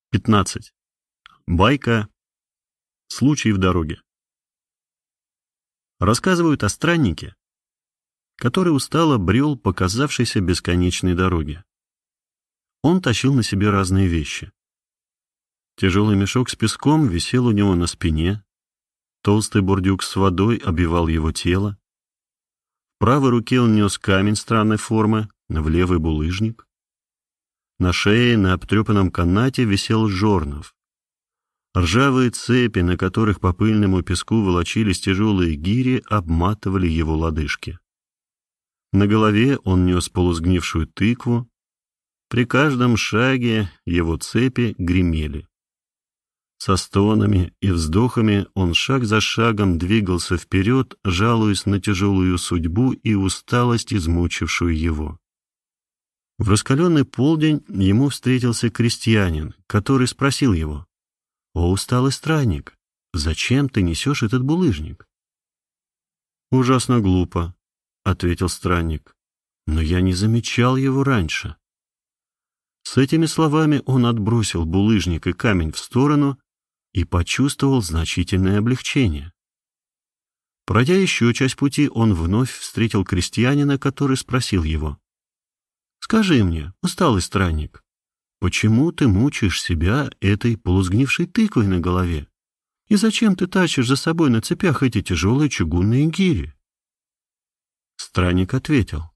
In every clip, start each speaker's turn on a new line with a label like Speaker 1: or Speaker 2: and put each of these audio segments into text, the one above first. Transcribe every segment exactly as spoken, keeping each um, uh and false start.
Speaker 1: пятнадцать. Байка «Случай в дороге». Рассказывают о страннике, который устало брел по казавшейся бесконечной дороге. Он тащил на себе разные вещи. Тяжелый мешок с песком висел у него на спине, толстый бурдюк с водой обвивал его тело. В правой руке он нес камень странной формы, в левый — булыжник. На шее на обтрепанном канате висел жорнов. Ржавые цепи, на которых по пыльному песку волочились тяжелые гири, обматывали его лодыжки. На голове он нес полусгнившую тыкву. При каждом шаге его цепи гремели. Со стонами и вздохами он шаг за шагом двигался вперед, жалуясь на тяжелую судьбу и усталость, измучившую его. В раскаленный полдень ему встретился крестьянин, который спросил его: «О, усталый странник, зачем ты несешь этот булыжник?» «Ужасно глупо», — ответил странник, — «но я не замечал его раньше». С этими словами он отбросил булыжник и камень в сторону и почувствовал значительное облегчение. Пройдя еще часть пути, он вновь встретил крестьянина, который спросил его: «Скажи мне, усталый странник, почему ты мучаешь себя этой полусгнившей тыквой на голове? И зачем ты тащишь за собой на цепях эти тяжелые чугунные гири?» Странник ответил: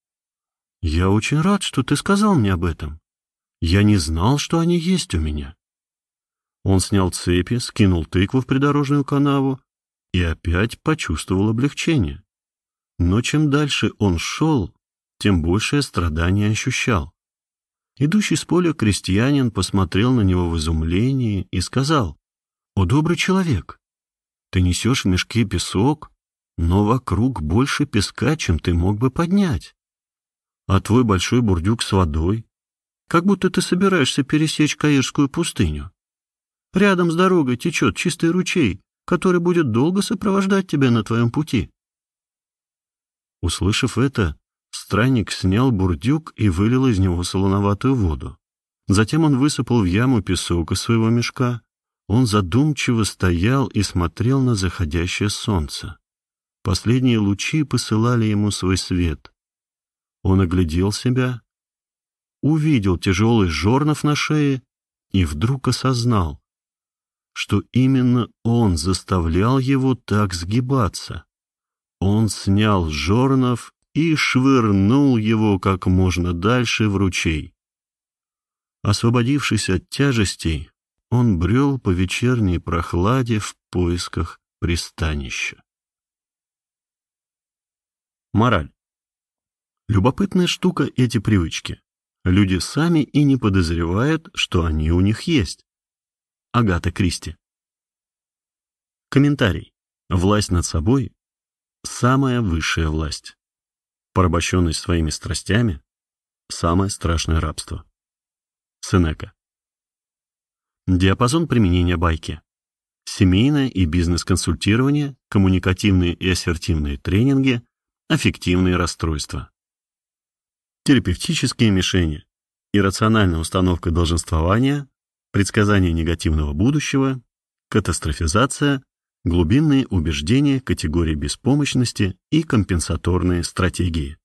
Speaker 1: «Я очень рад, что ты сказал мне об этом. Я не знал, что они есть у меня». Он снял цепи, скинул тыкву в придорожную канаву и опять почувствовал облегчение. Но чем дальше он шел, тем большее страдание ощущал. Идущий с поля крестьянин посмотрел на него в изумлении и сказал: «О, добрый человек, ты несешь в мешке песок, но вокруг больше песка, чем ты мог бы поднять. А твой большой бурдюк с водой, как будто ты собираешься пересечь Каирскую пустыню. Рядом с дорогой течет чистый ручей, который будет долго сопровождать тебя на твоем пути». Услышав это, странник снял бурдюк и вылил из него солоноватую воду. Затем он высыпал в яму песок из своего мешка. Он задумчиво стоял и смотрел на заходящее солнце. Последние лучи посылали ему свой свет. Он оглядел себя, увидел тяжелый жорнов на шее и вдруг осознал, что именно он заставлял его так сгибаться. Он снял жорнов и швырнул его как можно дальше в ручей. Освободившись от тяжестей, он брел по вечерней прохладе в поисках пристанища. Мораль. Любопытная штука эти привычки. Люди сами и не подозревают, что они у них есть. Агата Кристи. Комментарий. Власть над собой – самая высшая власть. Порабощенность своими страстями – самое страшное рабство. Сенека. Диапазон применения байки. Семейное и бизнес-консультирование, коммуникативные и ассертивные тренинги, аффективные расстройства. Терапевтические мишени. Иррациональная установка долженствования, предсказание негативного будущего, катастрофизация, глубинные убеждения категории беспомощности и компенсаторные стратегии.